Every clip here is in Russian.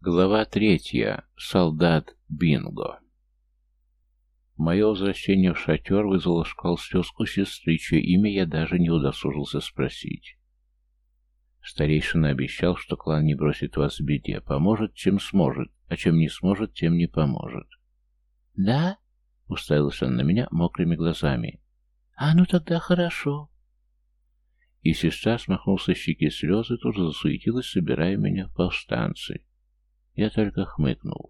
Глава 3. Солдат Бинго. Мое возвращение в шатер вызвало шквал слез у сестры, чье имя я даже не удосужился спросить. Старейшина обещал, что клан не бросит вас в беде, поможет, чем сможет, а чем не сможет, тем не поможет. «Да?» — уставился он на меня мокрыми глазами. «А ну тогда хорошо». И сестра, смахнув со щеки слезы, тут же засуетилась, собирая меня в повстанцы. Я только хмыкнул.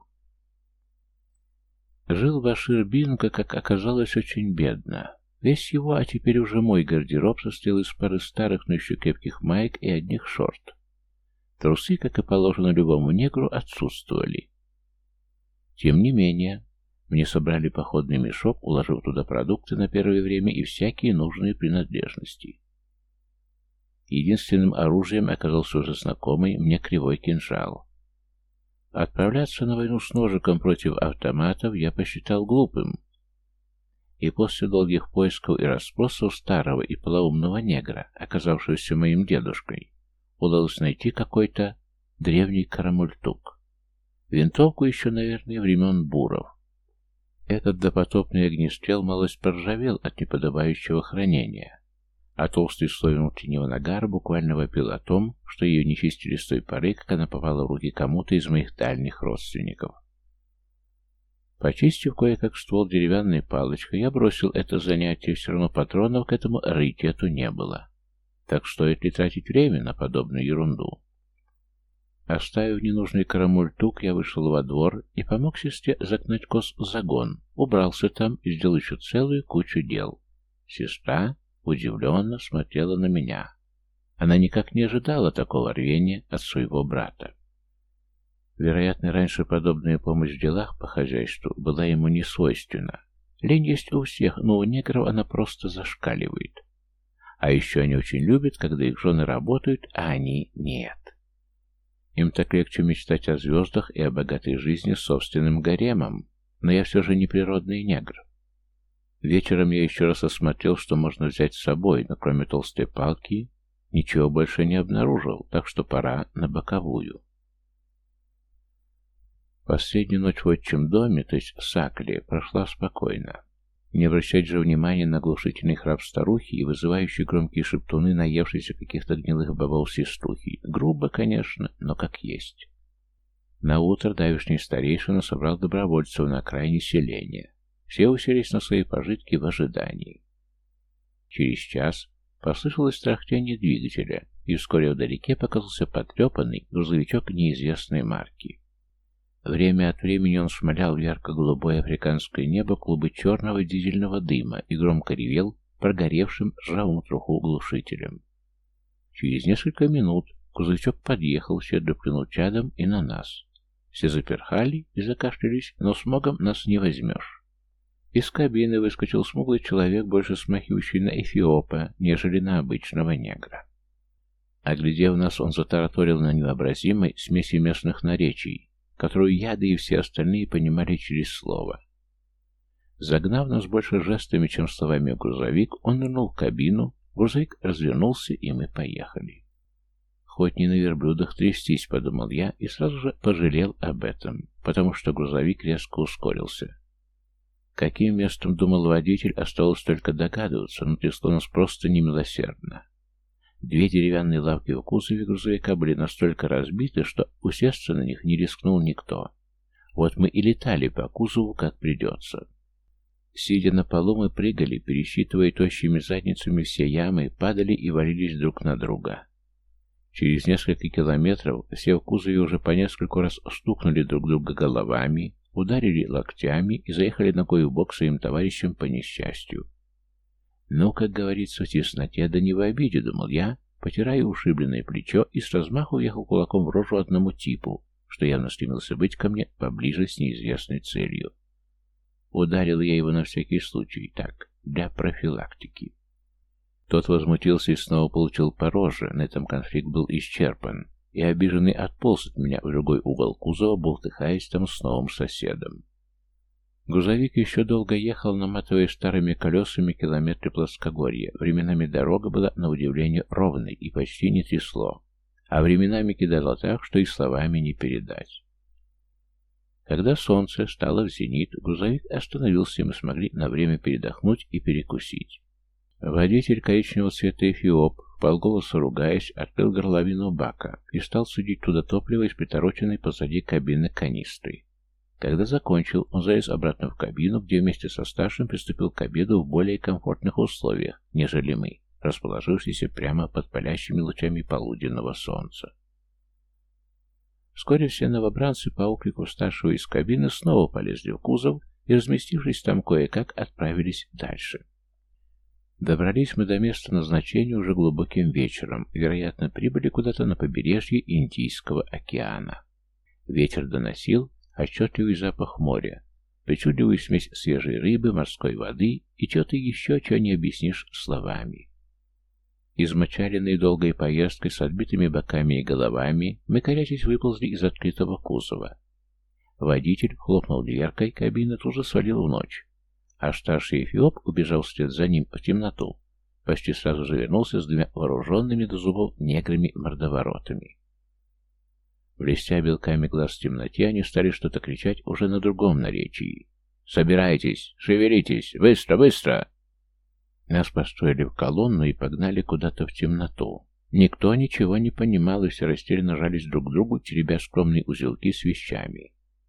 Жил Башир Бинго, как оказалось, очень бедно. Весь его, а теперь уже мой гардероб состоял из пары старых, но еще крепких маек и одних шорт. Трусы, как и положено любому негру, отсутствовали. Тем не менее, мне собрали походный мешок, уложив туда продукты на первое время и всякие нужные принадлежности. Единственным оружием оказался уже знакомый мне кривой кинжал. Отправляться на войну с ножиком против автоматов я посчитал глупым. И после долгих поисков и расспросов старого и полоумного негра, оказавшегося моим дедушкой, удалось найти какой-то древний карамультук. Винтовку еще, наверное, времен буров. Этот допотопный огнестрел малость поржавел от неподобающего хранения, а толстый слой внутреннего нагара буквально вопил о том, что ее не чистили с той поры, как она попала в руки кому-то из моих дальних родственников. Почистив кое-как ствол деревянной палочкой, я бросил это занятие, все равно патронов к этому раритету не было. Так стоит ли тратить время на подобную ерунду? Оставив ненужный карамультук, я вышел во двор и помог сестре загнать коз в загон, убрался там и сделал еще целую кучу дел. Сестра удивленно смотрела на меня. Она никак не ожидала такого рвения от своего брата. Вероятно, раньше подобная помощь в делах по хозяйству была ему не свойственна. Лень есть у всех, но у негров она просто зашкаливает. А еще они очень любят, когда их жены работают, а они нет. Им так легче мечтать о звездах и о богатой жизни с собственным гаремом, но я все же не природный негр. Вечером я еще раз осмотрел, что можно взять с собой, но кроме толстой палки ничего больше не обнаружил, так что пора на боковую. Последнюю ночь в отчим доме, то есть в Сакле, прошла спокойно. Не обращать же внимания на глушительный храп старухи и вызывающие громкие шептуны, наевшиеся каких-то гнилых бобов сеструхи. Грубо, конечно, но как есть. Наутро давешний старейшина собрал добровольцев на окраине селения. Все уселись на свои пожитки в ожидании. Через час послышалось трахтение двигателя, и вскоре вдалеке показался потрепанный грузовичок неизвестной марки. Время от времени он шмалял в ярко-голубое африканское небо клубы черного дизельного дыма и громко ревел прогоревшим ржавым труху глушителем. Через несколько минут грузовичок подъехал, щедро плюнул чадом и на нас. Все заперхали и закашлялись, но смогом нас не возьмешь. Из кабины выскочил смуглый человек, больше смахивающий на эфиопа, нежели на обычного негра. Оглядев нас, он затараторил на невообразимой смеси местных наречий, которую я, да и все остальные понимали через слово. Загнав нас больше жестами, чем словами в грузовик, он нырнул в кабину, грузовик развернулся, и мы поехали. Хоть не на верблюдах трястись, подумал я, и сразу же пожалел об этом, потому что грузовик резко ускорился. Каким местом, думал водитель, осталось только догадываться, но трясло нас просто немилосердно. Две деревянные лавки в кузове грузовика были настолько разбиты, что усесться на них не рискнул никто. Вот мы и летали по кузову, как придется. Сидя на полу, мы прыгали, пересчитывая тощими задницами все ямы, падали и валились друг на друга. Через несколько километров все в кузове уже по нескольку раз стукнули друг друга головами, ударили локтями и заехали ногой в бок своим товарищам по несчастью. Ну, как говорится, в тесноте да не в обиде, думал я, потирая ушибленное плечо и с размаху уехал кулаком в рожу одному типу, что явно стремился быть ко мне поближе с неизвестной целью. Ударил я его на всякий случай, так, для профилактики. Тот возмутился и снова получил по роже, на этом конфликт был исчерпан, и обиженный отполз от меня в другой угол кузова, бултыхаясь там с новым соседом. Грузовик еще долго ехал, наматывая старыми колесами километры плоскогорья. Временами дорога была, на удивление, ровной и почти не трясло, а временами кидало так, что и словами не передать. Когда солнце стало в зенит, грузовик остановился, и мы смогли на время передохнуть и перекусить. Водитель коричневого цвета эфиоп, вполголоса ругаясь, открыл горловину бака и стал судить туда топливо из притороченной позади кабины канистры. Когда закончил, он залез обратно в кабину, где вместе со старшим приступил к обеду в более комфортных условиях, нежели мы, расположившиеся прямо под палящими лучами полуденного солнца. Вскоре все новобранцы по окрику старшего из кабины снова полезли в кузов и, разместившись там кое-как, отправились дальше. Добрались мы до места назначения уже глубоким вечером, вероятно, прибыли куда-то на побережье Индийского океана. Ветер доносил отчетливый запах моря, причудливую смесь свежей рыбы, морской воды и чего-то еще, чего не объяснишь словами. Измочаленные долгой поездкой с отбитыми боками и головами, мы, корячась, выползли из открытого кузова. Водитель хлопнул дверкой, кабина тут же свалил в ночь, а старший эфиоп, убежал вслед за ним в темноту, почти сразу же вернулся с двумя вооруженными до зубов неграми-мордоворотами. Блестя белками глаз в темноте, они стали что-то кричать уже на другом наречии. «Собирайтесь! Шевелитесь! Быстро, быстро!» Нас построили в колонну и погнали куда-то в темноту. Никто ничего не понимал, и все растерянно жались друг к другу, теребя скромные узелки с вещами.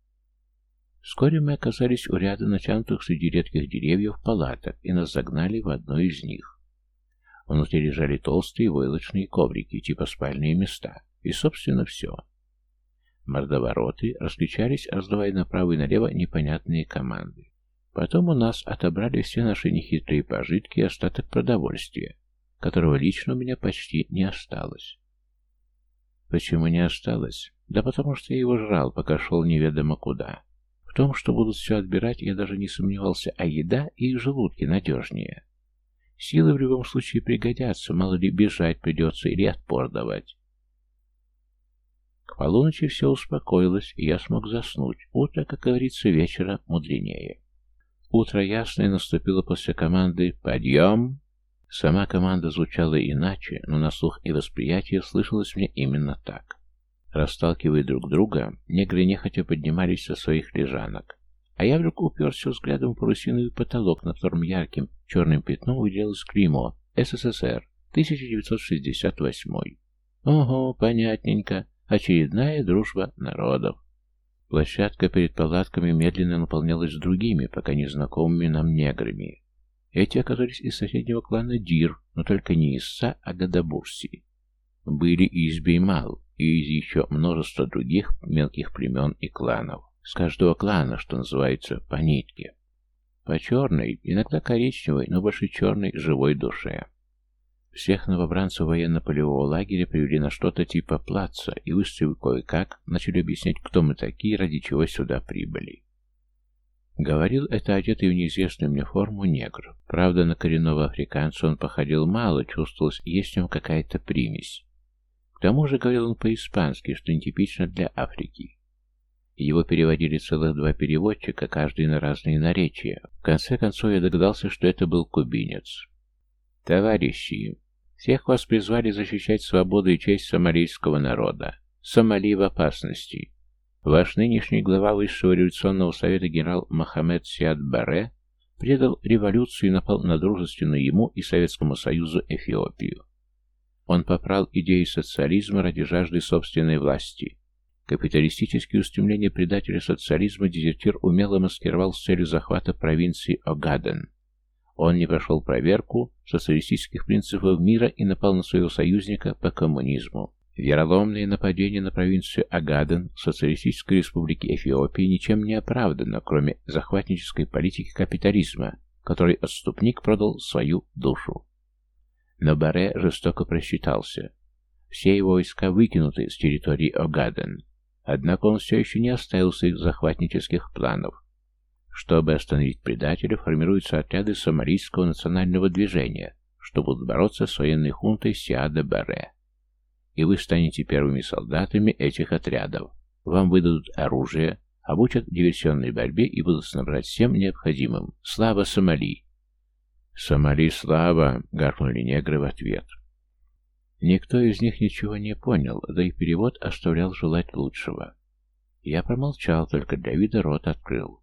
Вскоре мы оказались у ряда натянутых среди редких деревьев палаток, и нас загнали в одну из них. Внутри лежали толстые войлочные коврики, типа спальные места, и, собственно, все. Мордовороты раскричались, раздавая направо и налево непонятные команды. Потом у нас отобрали все наши нехитрые пожитки и остаток продовольствия, которого лично у меня почти не осталось. Почему не осталось? Да потому что я его жрал, пока шел неведомо куда. В том, что будут все отбирать, я даже не сомневался, а еда и их желудки надежнее. Силы в любом случае пригодятся, мало ли бежать придется или отпор давать. К полуночи все успокоилось, и я смог заснуть. Утро, как говорится, вечера мудренее. Утро ясное наступило после команды «Подъем!». Сама команда звучала иначе, но на слух и восприятие слышалось мне именно так. Расталкивая друг друга, негры нехотя поднимались со своих лежанок, а я вдруг уперся взглядом в парусиновый потолок, на котором ярким черным пятном выделялось клеймо «СССР, 1968». Ого, понятненько. Очередная дружба народов. Площадка перед палатками медленно наполнялась другими, пока незнакомыми нам неграми. Эти оказались из соседнего клана Дир, но только не из Са, а Гадабурси. Были и из Беймал, и из еще множества других мелких племен и кланов. С каждого клана, что называется, по нитке. По черной, иногда коричневой, но больше черной, живой душе. Всех новобранцев военно-полевого лагеря привели на что-то типа плаца и, выставив кое-как, начали объяснять, кто мы такие, ради чего сюда прибыли. Говорил это одетый в неизвестную мне форму негр. Правда, на коренного африканца он походил мало, чувствовалось, есть в нем какая-то примесь. К тому же говорил он по-испански, что нетипично для Африки. Его переводили целых два переводчика, каждый на разные наречия. В конце концов я догадался, что это был кубинец. «Товарищи, всех вас призвали защищать свободу и честь сомалийского народа. Сомали в опасности. Ваш нынешний глава Высшего революционного совета генерал Мохаммед Сиад Барре предал революцию и напал на дружественную ему и Советскому Союзу Эфиопию. Он попрал идеи социализма ради жажды собственной власти. Капиталистические устремления предателя социализма дезертир умело маскировал с целью захвата провинции Огаден. Он не прошел проверку социалистических принципов мира и напал на своего союзника по коммунизму. Вероломное нападение на провинцию Огаден Социалистической Республики Эфиопии ничем не оправдано, кроме захватнической политики капитализма, которой отступник продал свою душу. Но Барре жестоко просчитался. Все его войска выкинуты с территории Огаден, однако он все еще не оставил своих захватнических планов. Чтобы остановить предателя, формируются отряды сомалийского национального движения, что будут бороться с военной хунтой Сиада Барре. И вы станете первыми солдатами этих отрядов. Вам выдадут оружие, обучат диверсионной борьбе и будут снабжать всем необходимым. Слава Сомали! «Сомали, слава!» — гаркнули негры в ответ. Никто из них ничего не понял, да и перевод оставлял желать лучшего. Я промолчал, только для вида рот открыл.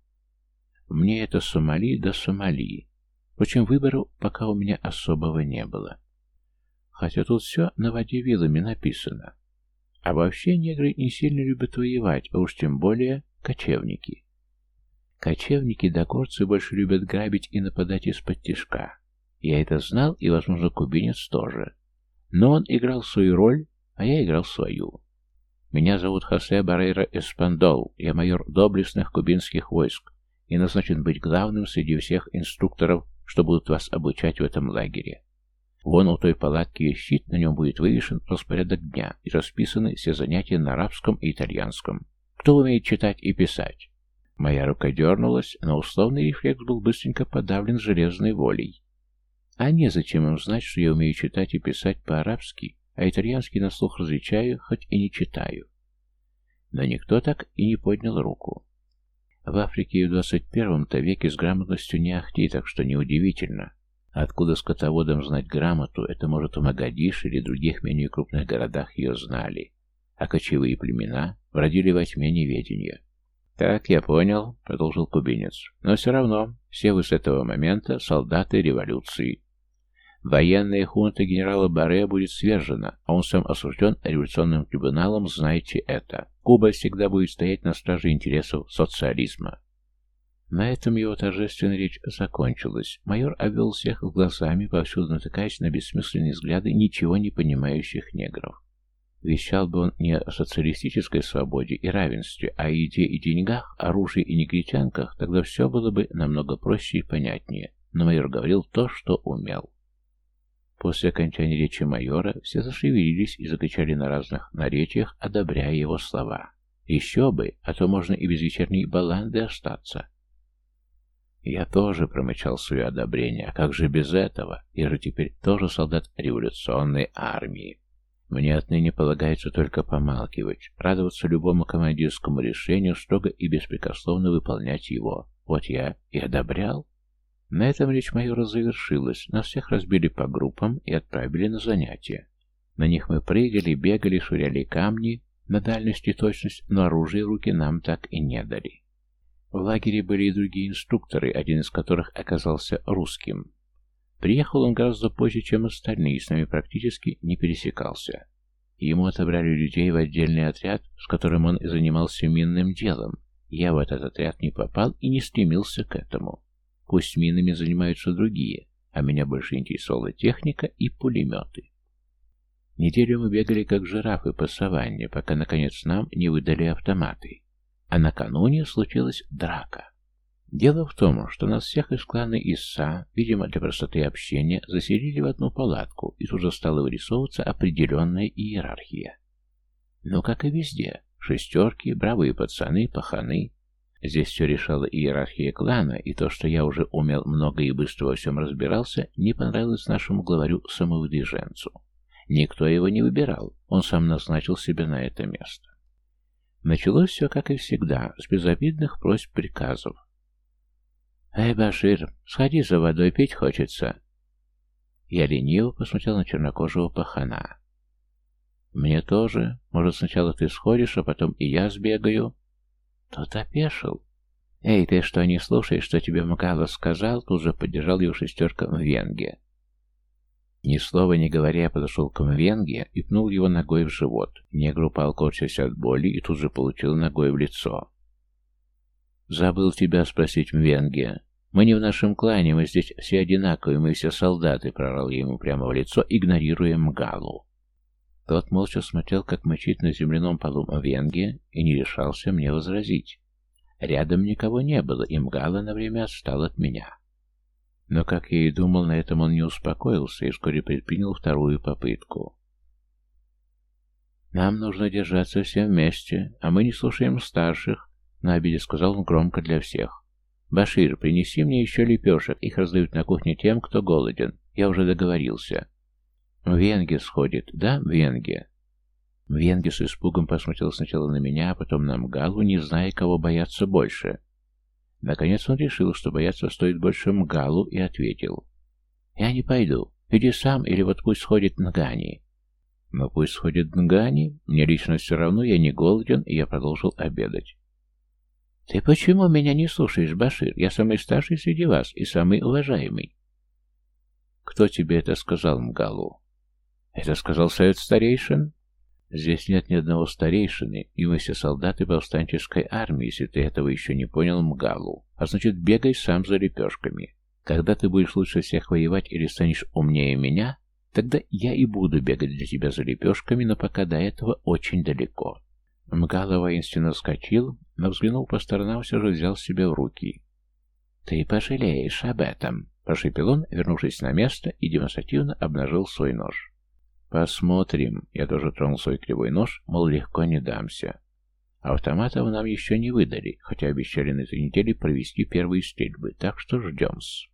Мне это Сомали да Сомали. Впрочем, выбора пока у меня особого не было. Хотя тут все на воде вилами написано. А вообще негры не сильно любят воевать, а уж тем более кочевники. Кочевники да горцы больше любят грабить и нападать из-под тишка. Я это знал, и, возможно, кубинец тоже. Но он играл свою роль, а я играл свою. Меня зовут Хосе Баррейра Эспандол, я майор доблестных кубинских войск и назначен быть главным среди всех инструкторов, что будут вас обучать в этом лагере. Вон у той палатки есть щит, на нем будет вывешен распорядок дня и расписаны все занятия на арабском и итальянском. Кто умеет читать и писать? Моя рука дернулась, но условный рефлекс был быстренько подавлен железной волей. А незачем им знать, что я умею читать и писать по-арабски, а итальянский на слух различаю, хоть и не читаю. Но никто так и не поднял руку. В Африке и в 21-то веке с грамотностью не ахти, так что неудивительно. Откуда скотоводам знать грамоту, это, может, в Могадишо или других менее крупных городах ее знали. А кочевые племена бродили во тьме неведения. «Так, я понял», — продолжил кубинец. «Но все равно, все вы с этого момента солдаты революции. Военная хунта генерала Барре будет свержена, а он сам осужден революционным трибуналом, знаете это. Куба всегда будет стоять на страже интересов социализма». На этом его торжественная речь закончилась. Майор обвел всех глазами, повсюду натыкаясь на бессмысленные взгляды ничего не понимающих негров. Вещал бы он не о социалистической свободе и равенстве, а о еде и деньгах, оружии и негритянках, тогда все было бы намного проще и понятнее. Но майор говорил то, что умел. После окончания речи майора все зашевелились и закричали на разных наречиях, одобряя его слова. Еще бы, а то можно и без вечерней баланды остаться. Я тоже промычал свое одобрение, а как же без этого? Я же теперь тоже солдат революционной армии. Мне отныне полагается только помалкивать, радоваться любому командирскому решению, строго и беспрекословно выполнять его. Вот я и одобрял. На этом речь майора завершилась, нас всех разбили по группам и отправили на занятия. На них мы прыгали, бегали, швыряли камни, на дальность и точность, но оружие в руки нам так и не дали. В лагере были и другие инструкторы, один из которых оказался русским. Приехал он гораздо позже, чем остальные, и с нами практически не пересекался. Ему отобрали людей в отдельный отряд, с которым он и занимался минным делом. Я в этот отряд не попал и не стремился к этому. Пусть минами занимаются другие, а меня больше интересовала техника и пулеметы. Неделю мы бегали как жирафы по саванне, пока наконец нам не выдали автоматы. А накануне случилась драка. Дело в том, что нас всех из клана Исса, видимо для простоты общения, заселили в одну палатку, и тут же стала вырисовываться определенная иерархия. Но как и везде, шестерки, бравые пацаны, паханы. Здесь все решала иерархия клана, и то, что я уже умел много и быстро во всем разбирался, не понравилось нашему главарю-самовыдвиженцу. Никто его не выбирал, он сам назначил себя на это место. Началось все, как и всегда, с безобидных просьб приказов. «Эй, Башир, сходи за водой, пить хочется». Я лениво посмотрел на чернокожего пахана. «Мне тоже. Может, сначала ты сходишь, а потом и я сбегаю?» Тот опешил. «Эй, ты что, не слушаешь, что тебе Мгала сказал?» Тут же поддержал его шестерка Мвенге. Ни слова не говоря, подошел к Мвенге и пнул его ногой в живот. Негр упал, корчась от боли, и тут же получил ногой в лицо. «Забыл тебя спросить, Мвенге. Мы не в нашем клане, мы здесь все одинаковые, мы все солдаты», — прорал я ему прямо в лицо, игнорируя Мгалу. Тот молча смотрел, как мочит на земляном полу Мвенге, и не решался мне возразить. Рядом никого не было, и Мгала на время отстал от меня. Но, как я и думал, на этом он не успокоился и вскоре предпринял вторую попытку. «Нам нужно держаться всем вместе, а мы не слушаем старших», — на обиде сказал он громко для всех. «Башир, принеси мне еще лепешек, их раздают на кухне тем, кто голоден. Я уже договорился». «Мвенге сходит, да, Мвенге?» Мвенге с испугом посмотрел сначала на меня, а потом на Мгалу, не зная, кого бояться больше. Наконец он решил, что бояться стоит больше Мгалу, и ответил. «Я не пойду. Иди сам, или вот пусть сходит Нгани». Но пусть сходит Нгани, мне лично все равно, я не голоден, и я продолжил обедать. «Ты почему меня не слушаешь, Башир? Я самый старший среди вас и самый уважаемый». «Кто тебе это сказал, Мгалу?» «Это сказал совет старейшин?» «Здесь нет ни одного старейшины, и мы все солдаты повстанческой армии, если ты этого еще не понял, Мгалу. А значит, бегай сам за лепешками. Когда ты будешь лучше всех воевать или станешь умнее меня, тогда я и буду бегать для тебя за лепешками, но пока до этого очень далеко». Мгала воинственно вскочил, но, взглянув по сторонам, все же взял себя в руки. «Ты пожалеешь об этом», — прошепел он, вернувшись на место, и демонстративно обнажил свой нож. «Посмотрим». Я тоже тронул свой кривой нож, мол, легко не дамся. Автоматов нам еще не выдали, хотя обещали на этой неделе провести первые стрельбы, так что ждем-с.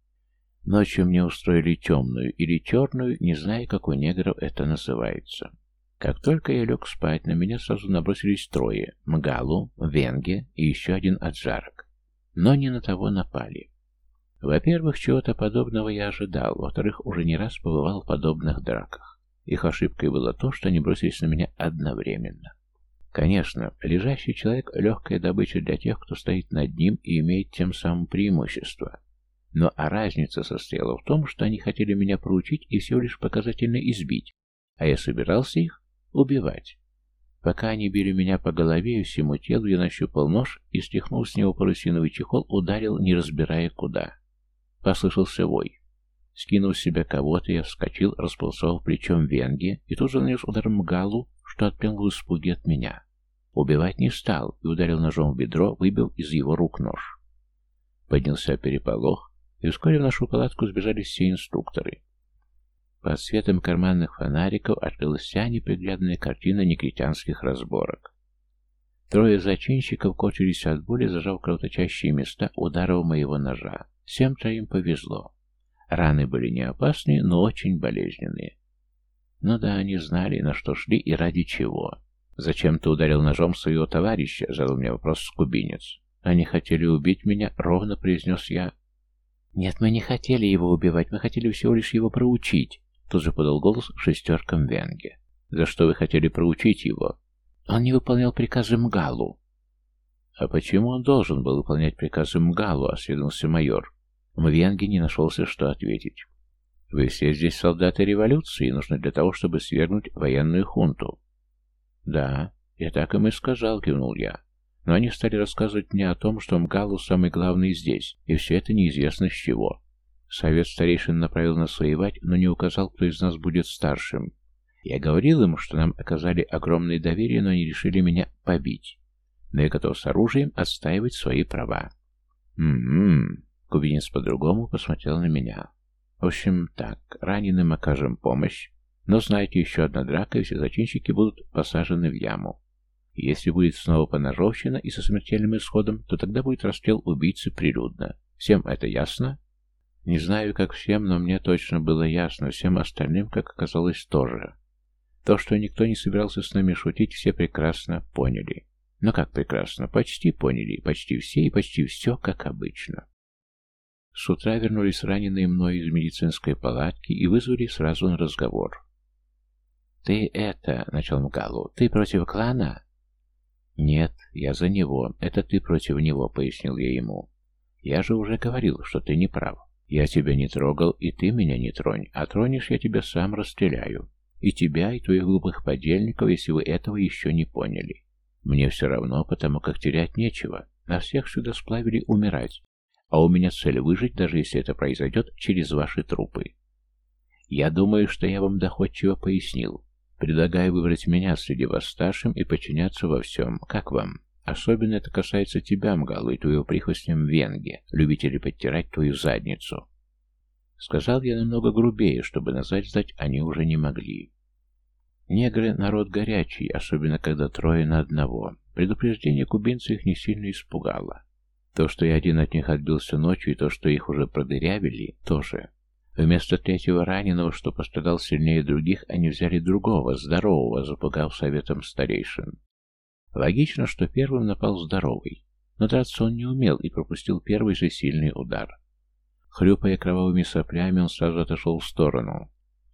Ночью мне устроили темную или черную, не зная, как у негров это называется. Как только я лег спать, на меня сразу набросились трое — Мгалу, Венге и еще один Аджарок. Но не на того напали. Во-первых, чего-то подобного я ожидал, во-вторых, уже не раз побывал в подобных драках. Их ошибкой было то, что они бросились на меня одновременно. Конечно, лежащий человек — легкая добыча для тех, кто стоит над ним и имеет тем самым преимущество. Но разница состояла в том, что они хотели меня проучить и всего лишь показательно избить, а я собирался их убивать. Пока они били меня по голове и всему телу, я нащупал нож и, стихнув с него парусиновый чехол, ударил, не разбирая куда. Послышался вой. Скинув с себя кого-то, я вскочил, располосовав плечом Венге, и тут же нанес удар Мгалу, что отпрянул в испуге от меня. Убивать не стал и ударил ножом в бедро, выбив из его рук нож. Поднялся переполох, и вскоре в нашу палатку сбежали все инструкторы. Под светом карманных фонариков открылась вся неприглядная картина негритянских разборок. Трое зачинщиков корчились от боли, зажав кровоточащие места ударов моего ножа. Всем троим повезло. Раны были не опасные, но очень болезненные. Ну да, они знали, на что шли и ради чего. «Зачем ты ударил ножом своего товарища?» — задал мне вопрос кубинец. «Они хотели убить меня», — ровно произнес я. «Нет, мы не хотели его убивать, мы хотели всего лишь его проучить», — тут же подал голос шестеркам Венге. «За что вы хотели проучить его?» «Он не выполнял приказы Мгалу». «А почему он должен был выполнять приказы Мгалу?» — осведомился майор. Мвенге не нашелся, что ответить. «Вы все здесь солдаты революции, нужны для того, чтобы свергнуть военную хунту». «Да, я так им и сказал», — кивнул я. «Но они стали рассказывать мне о том, что Мгалу самый главный здесь, и все это неизвестно с чего. Совет старейшин направил нас воевать, но не указал, кто из нас будет старшим. Я говорил им, что нам оказали огромное доверие, но они решили меня побить. Но я готов с оружием отстаивать свои права». Кубинец по-другому посмотрел на меня. «В общем, так, раненым окажем помощь, но знаете, еще одна драка, и все зачинщики будут посажены в яму. Если будет снова поножовщина и со смертельным исходом, то тогда будет расстрел убийцы прилюдно. Всем это ясно?» Не знаю, как всем, но мне точно было ясно, всем остальным, как оказалось, тоже. То, что никто не собирался с нами шутить, все прекрасно поняли. Но как прекрасно? Почти поняли, почти все и почти все, как обычно. С утра вернулись раненые мною из медицинской палатки и вызвали сразу на разговор. «Ты это...» — начал Мгалу. «Ты против клана?» «Нет, я за него. Это ты против него», — пояснил я ему. «Я же уже говорил, что ты не прав. Я тебя не трогал, и ты меня не тронь. А тронешь, я тебя сам расстреляю. И тебя, и твоих глупых подельников, если вы этого еще не поняли. Мне все равно, потому как терять нечего. Нас всех сюда сплавили умирать. А у меня цель выжить, даже если это произойдет через ваши трупы. Я думаю, что я вам доходчиво пояснил. Предлагаю выбрать меня среди вас старшим и подчиняться во всем. Как вам? Особенно это касается тебя, Мгалу, и твоего прихвостня Мвенге, любителей подтирать твою задницу». Сказал я намного грубее, чтобы назад сдать они уже не могли. Негры — народ горячий, особенно когда трое на одного. Предупреждение кубинца их не сильно испугало. То, что я один от них отбился ночью, и то, что их уже продырявили, тоже. Вместо третьего раненого, что пострадал сильнее других, они взяли другого, здорового, запугав советом старейшин. Логично, что первым напал здоровый, но драться он не умел и пропустил первый же сильный удар. Хрюпая кровавыми соплями, он сразу отошел в сторону.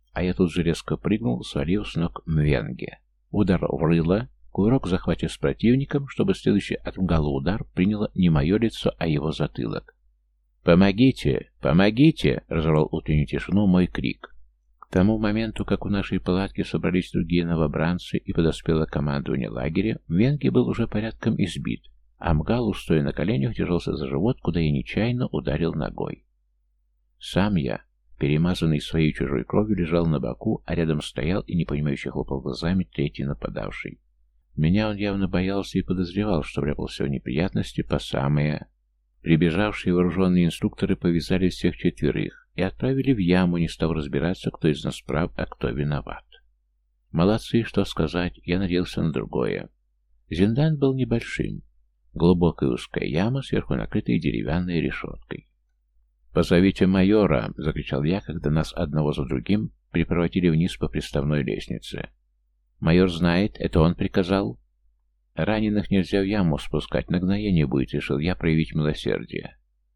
а я тут же резко прыгнул, свалив с ног Мвенге. Удар в рыло, кувырок в захвате с противником, чтобы следующий от Мгала удар приняло не мое лицо, а его затылок. «Помогите! Помогите!» — разорвал утреннюю тишину мой крик. К тому моменту, как у нашей палатки собрались другие новобранцы и подоспело командование лагеря, Мвенге был уже порядком избит, а Мгалу, стоя на коленях, держался за живот, куда я нечаянно ударил ногой. Сам я, перемазанный своей чужой кровью, лежал на боку, а рядом стоял и непонимающе хлопал глазами третий нападавший. Меня он явно боялся и подозревал, что вляпался в неприятности по самое... Прибежавшие вооруженные инструкторы повязали всех четверых и отправили в яму, не став разбираться, кто из нас прав, а кто виноват. Молодцы, что сказать, я надеялся на другое. Зиндан был небольшим. Глубокая узкая яма, сверху накрытая деревянной решеткой. «Позовите майора!» — закричал я, когда нас одного за другим припроводили вниз по приставной лестнице. «Майор знает, это он приказал?» «Раненых нельзя в яму спускать, нагноение будет», — решил я проявить милосердие.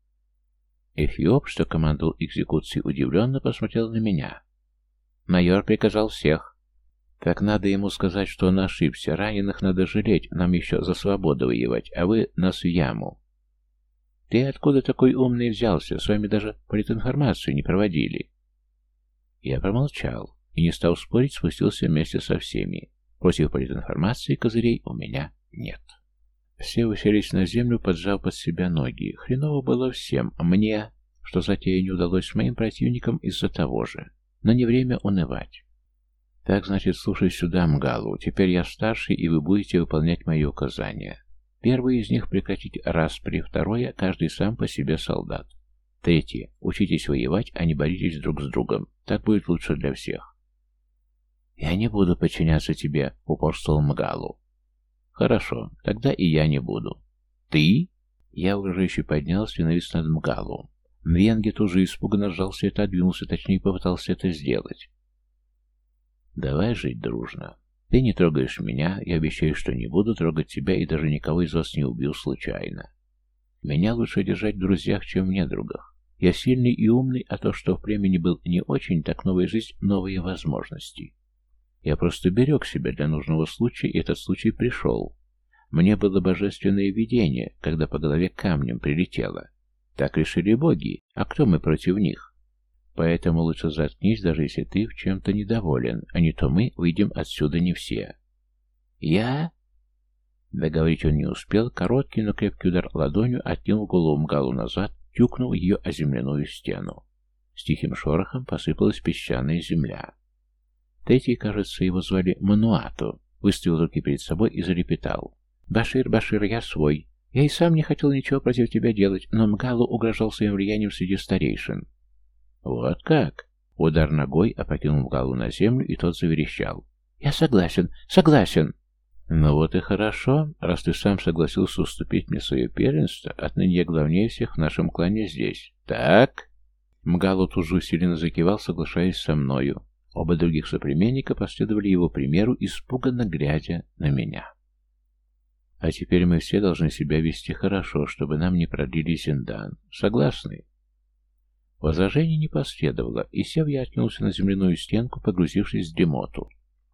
Эфиоп, что командовал экзекуцией, удивленно посмотрел на меня. «Майор приказал всех». «Так надо ему сказать, что он ошибся. Раненых надо жалеть, нам еще за свободу воевать, а вы нас в яму». «Ты откуда такой умный взялся? С вами даже политинформацию не проводили». Я промолчал и, не став спорить, спустился вместе со всеми. Против политинформации козырей у меня нет. Все уселись на землю, поджав под себя ноги. Хреново было всем, а мне, что затея не удалось моим противникам из-за того же. Но не время унывать. Так, значит, слушай сюда, Мгалу. Теперь я старший, и вы будете выполнять мои указания. Первое из них — прекратить распри. Второе — каждый сам по себе солдат. Третье — учитесь воевать, а не боритесь друг с другом. Так будет лучше для всех. «Я не буду подчиняться тебе», — упорствовал Мгалу. «Хорошо, тогда и я не буду». «Ты?» Я угрожающе поднялся и навис над Мгалу. Мвенге тоже испуганно сжался и отодвинулся, точнее попытался это сделать. «Давай жить дружно. Ты не трогаешь меня, я обещаю, что не буду трогать тебя и даже никого из вас не убью случайно. Меня лучше держать в друзьях, чем в недругах. Я сильный и умный, а то, что в племени был не очень, так новая жизнь, новые возможности. Я просто берег себя для нужного случая, и этот случай пришел. Мне было божественное видение, когда по голове камнем прилетело. Так решили боги, а кто мы против них? Поэтому лучше заткнись, даже если ты в чем-то недоволен, а не то мы выйдем отсюда не все». «Я?» Договорить он не успел, короткий, но крепкий удар ладонью откинул голову Мгалу назад, тюкнул ее о земляную стену. С тихим шорохом посыпалась песчаная земля. Третий, кажется, его звали Мануату, выставил руки перед собой и залепетал. «Башир, Башир, я свой. Я и сам не хотел ничего против тебя делать, но Мгалу угрожал своим влиянием среди старейшин». «Вот как?» Удар ногой опрокинул Мгалу на землю, и тот заверещал. «Я согласен, согласен!» «Ну вот и хорошо, раз ты сам согласился уступить мне свое первенство, отныне я главнее всех в нашем клане здесь. Так?» Мгалу тут же усиленно закивал, соглашаясь со мною. Оба других соплеменника последовали его примеру, испуганно глядя на меня. «А теперь мы все должны себя вести хорошо, чтобы нам не продлили Зиндан. Согласны?» Возражений не последовало, и сев я откинулся на земляную стенку, погрузившись в дремоту.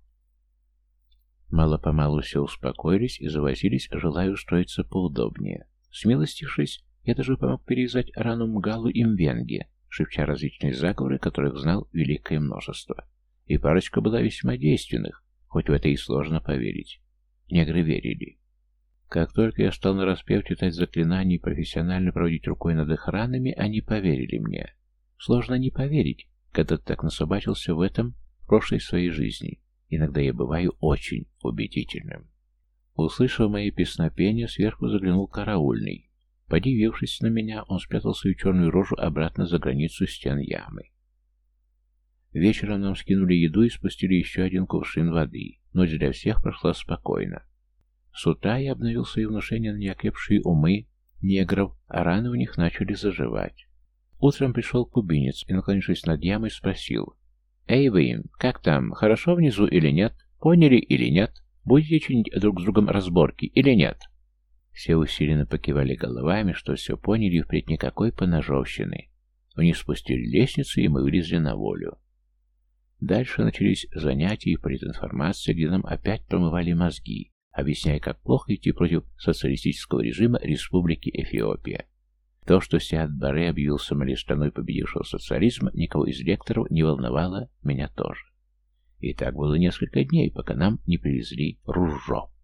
Мало-помалу все успокоились и завозились, желая устроиться поудобнее. Смилостившись, я даже помог перевязать рану Мгалу и Мвенге, шепча различные заговоры, которых знал великое множество. И парочка была весьма действенных, хоть в это и сложно поверить. Негры верили. Как только я стал нараспев читать заклинания и профессионально проводить рукой над их ранами, они поверили мне. Сложно не поверить, когда ты так насобачился в этом в прошлой своей жизни. Иногда я бываю очень убедительным. Услышав мои песнопения, сверху заглянул караульный. Подивившись на меня, он спрятал свою черную рожу обратно за границу стен ямы. Вечером нам скинули еду и спустили еще один кувшин воды. Ночь для всех прошла спокойно. С утра я обновил свои внушения на неокрепшие умы негров, а раны у них начали заживать. Утром пришел кубинец и, наклонившись над ямой, спросил: «Эй вы, как там, хорошо внизу или нет? Поняли или нет? Будете чинить друг с другом разборки или нет?» Все усиленно покивали головами, что все поняли и впредь никакой поножовщины. Вниз спустили лестницу, и мы вылезли на волю. Дальше начались занятия и политинформация, где нам опять промывали мозги, объясняя, как плохо идти против социалистического режима Республики Эфиопия. То, что Сиад Барре объявил Сомали страной победившего социализма, никого из лекторов не волновало, меня тоже. И так было несколько дней, пока нам не привезли ружье.